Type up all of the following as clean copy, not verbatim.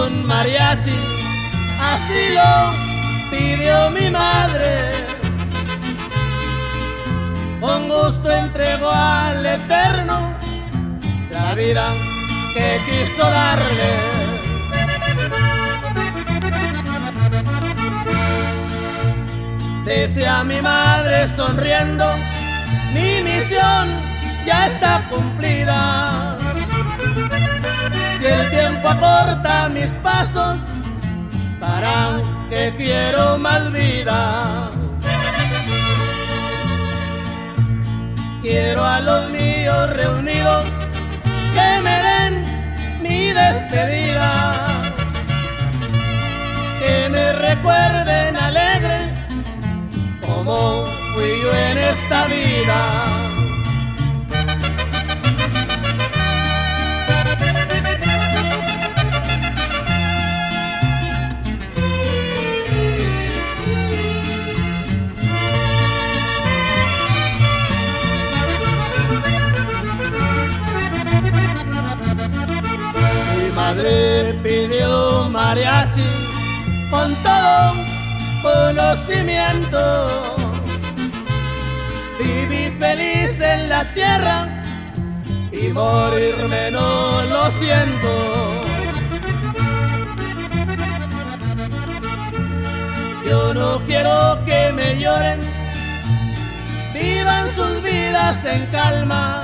un mariachi, así lo pidió mi madre. Con gusto entregó al Eterno la vida que quiso darle. Decía mi madre sonriendo, mi misión ya está cumplida. Si el tiempo acorta mis pasos, para que quiero más vida. Quiero a los míos reunidos que me den mi despedida, que me recuerden alegre como fui yo en esta vida. Mi madre pidió un mariachi con todo conocimiento. Viví feliz en la tierra y morirme no lo siento. Yo no quiero que me lloren, vivan sus vidas en calma.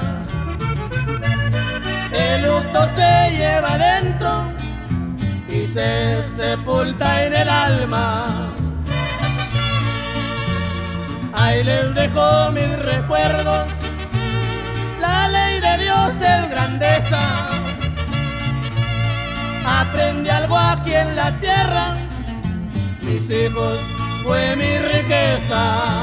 El luto se lleva dentro y se sepulta en el alma. Ahí les dejo mis recuerdos, la ley de Dios es grandeza. Aprendí algo aquí en la tierra, mis hijos fue mi riqueza.